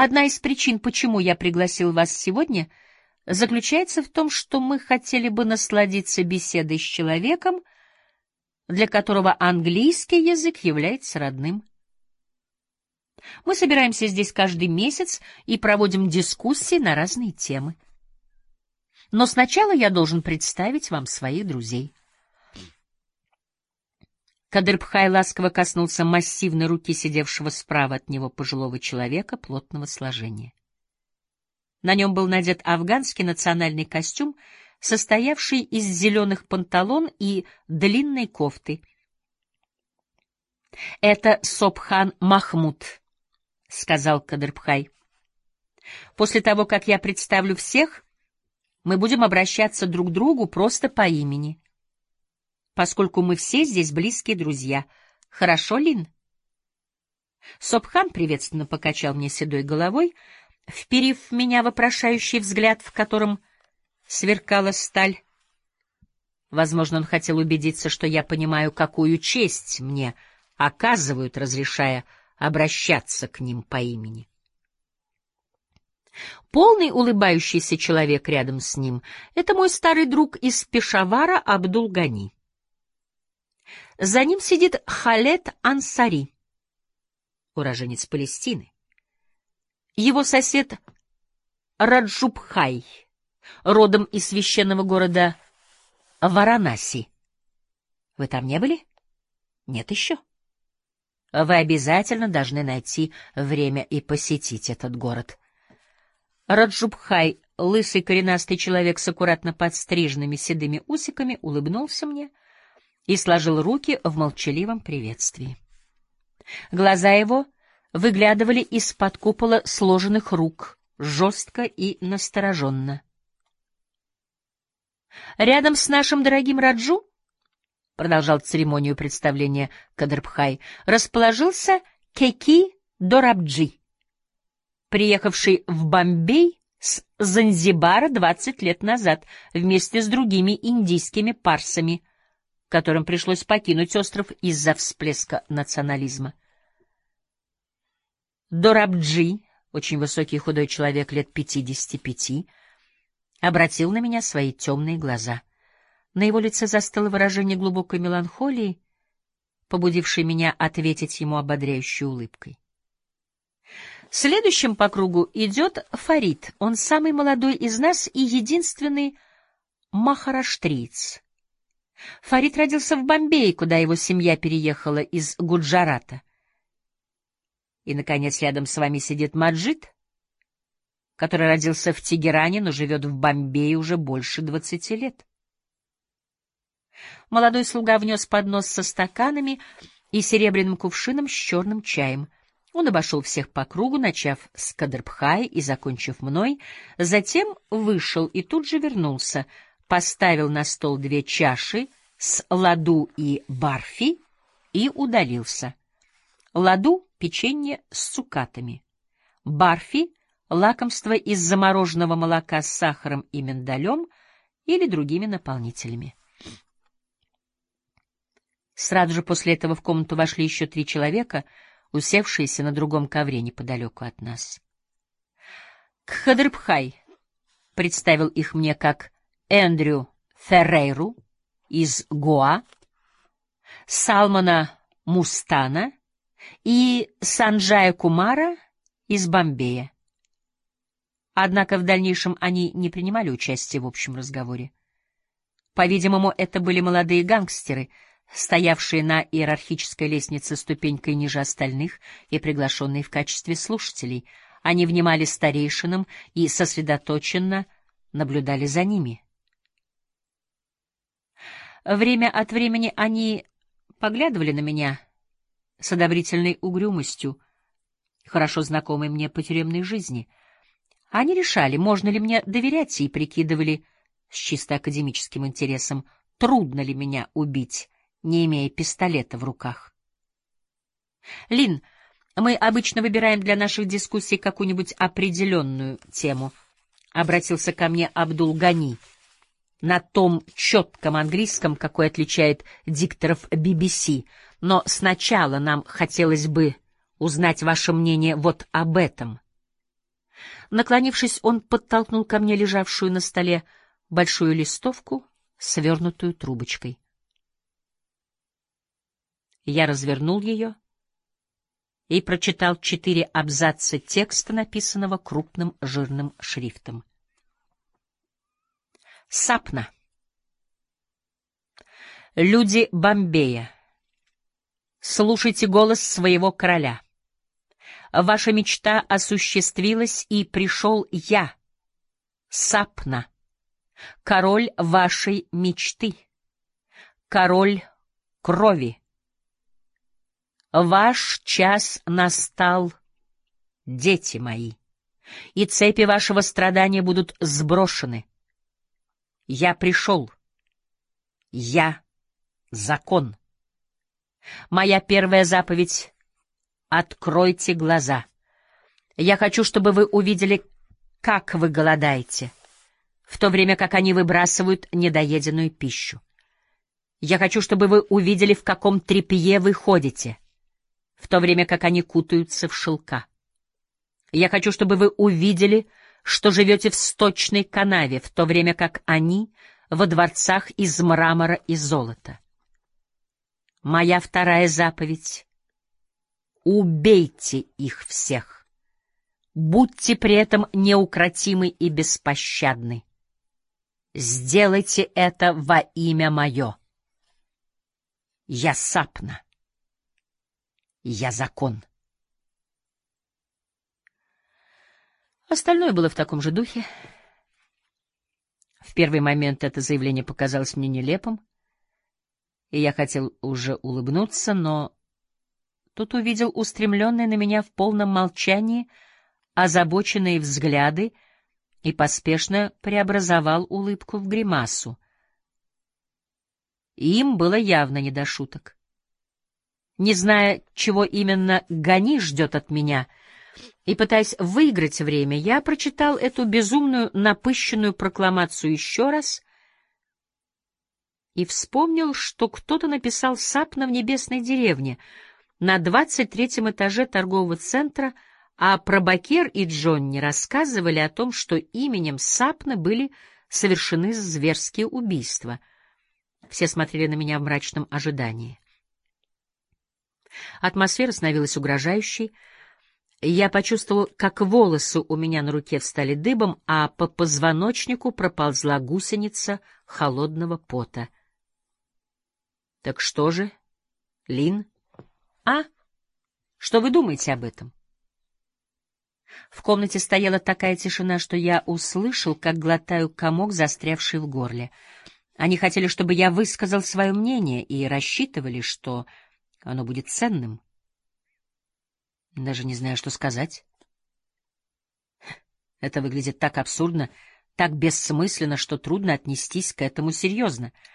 Одна из причин, почему я пригласил вас сегодня, заключается в том, что мы хотели бы насладиться беседой с человеком, для которого английский язык является родным. Мы собираемся здесь каждый месяц и проводим дискуссии на разные темы. Но сначала я должен представить вам своих друзей. Кадыр-бхай ласково коснулся массивной руки сидевшего справа от него пожилого человека плотного сложения. На нем был надет афганский национальный костюм, состоявший из зеленых панталон и длинной кофты. — Это Собхан Махмуд, — сказал Кадыр-бхай. — После того, как я представлю всех, мы будем обращаться друг к другу просто по имени, поскольку мы все здесь близкие друзья. Хорошо, Лин? Собхан приветственно покачал мне седой головой, вперив в меня вопрошающий взгляд, в котором сверкала сталь. Возможно, он хотел убедиться, что я понимаю, какую честь мне оказывают, разрешая обращаться к ним по имени. Полный улыбающийся человек рядом с ним — это мой старый друг из Пешавара Абдул-Гани. За ним сидит Халед Ансари, уроженец Палестины. Его сосед Раджубхай, родом из священного города Варанаси. Вы там не были? Нет еще? Вы обязательно должны найти время и посетить этот город. Раджубхай, лысый коренастый человек с аккуратно подстриженными седыми усиками, улыбнулся мне и сложил руки в молчаливом приветствии. Глаза его выглядывали из-под купола сложенных рук, жестко и настороженно. «Рядом с нашим дорогим Раджу, — продолжал церемонию представления Кадыр-бхай, — расположился Кеки Дорабджи, приехавший в Бомбей с Занзибара 20 лет назад вместе с другими индийскими парсами, которым пришлось покинуть остров из-за всплеска национализма. Дорабджи, очень высокий и худой человек лет 55, обратил на меня свои темные глаза. На его лице застыло выражение глубокой меланхолии, побудившее меня ответить ему ободряющей улыбкой. Следующим по кругу идет Фарид. Он самый молодой из нас и единственный махараштриец. Фарид родился в Бомбее, куда его семья переехала из Гуджарата. И, наконец, рядом с вами сидит Маджид, который родился в Тегеране, но живет в Бомбее уже больше 20 лет. Молодой слуга внес поднос со стаканами и серебряным кувшином с черным чаем. Он обошел всех по кругу, начав с Кадыр-бхая и закончив мной, затем вышел и тут же вернулся, поставил на стол 2 чаши с ладу и барфи и удалился. Ладу — печенье с цукатами, барфи — лакомство из замороженного молока с сахаром и миндалем или другими наполнителями. Сразу же после этого в комнату вошли еще 3 человека, усевшиеся на другом ковре неподалеку от нас. Кхадыр-бхай представил их мне как Эндрю Феррейру из Гоа, Салмана Мустана и Санджая Кумара из Бомбея. Однако в дальнейшем они не принимали участия в общем разговоре. По-видимому, это были молодые гангстеры, стоявшие на иерархической лестнице ступенькой ниже остальных и приглашенные в качестве слушателей. Они внимали старейшинам и сосредоточенно наблюдали за ними. Время от времени они поглядывали на меня с одобрительной угрюмостью, хорошо знакомой мне по тюремной жизни. Они решали, можно ли мне доверять, и прикидывали с чисто академическим интересом, трудно ли меня убить, не имея пистолета в руках. Лин, мы обычно выбираем для наших дискуссий какую-нибудь определенную тему. Обратился ко мне Абдул-Гани на том четком английском, какой отличает дикторов BBC. Но сначала нам хотелось бы узнать ваше мнение вот об этом. Наклонившись, он подтолкнул ко мне лежавшую на столе большую листовку, свернутую трубочкой. Я развернул ее и прочитал 4 абзаца текста, написанного крупным жирным шрифтом. Сапна. Люди Бомбея, слушайте голос своего короля. Ваша мечта осуществилась, и пришел я, Сапна, король вашей мечты, король крови. Ваш час настал, дети мои, и цепи вашего страдания будут сброшены. Я пришел. Я закон. Моя первая заповедь — откройте глаза. Я хочу, чтобы вы увидели, как вы голодаете, в то время как они выбрасывают недоеденную пищу. Я хочу, чтобы вы увидели, в каком тряпье вы ходите, в то время как они кутаются в шелка. Я хочу, чтобы вы увидели, что живете в сточной канаве, в то время как они во дворцах из мрамора и золота. Моя вторая заповедь — убейте их всех. Будьте при этом неукротимы и беспощадны. Сделайте это во имя мое. Я Сапна. Я закон. Остальное было в таком же духе. В первый момент это заявление показалось мне нелепым, и я хотел уже улыбнуться, но тут увидел устремленные на меня в полном молчании озабоченные взгляды и поспешно преобразовал улыбку в гримасу. Им было явно не до шуток. Не зная, чего именно Гани ждет от меня, и пытаясь выиграть время, я прочитал эту безумную напыщенную прокламацию еще раз и вспомнил, что кто-то написал «Сапна в небесной деревне» на 23-м этаже торгового центра, а Пробакер и Джонни рассказывали о том, что именем Сапна были совершены зверские убийства. Все смотрели на меня в мрачном ожидании. Атмосфера становилась угрожающей. Я почувствовал, как волосы у меня на руке встали дыбом, а по позвоночнику проползла гусеница холодного пота. — Так что же, Лин? А? Что вы думаете об этом? В комнате стояла такая тишина, что я услышал, как глотаю комок, застрявший в горле. Они хотели, чтобы я высказал свое мнение, и рассчитывали, что оно будет ценным. Даже не знаю, что сказать. Это выглядит так абсурдно, так бессмысленно, что трудно отнестись к этому серьезно.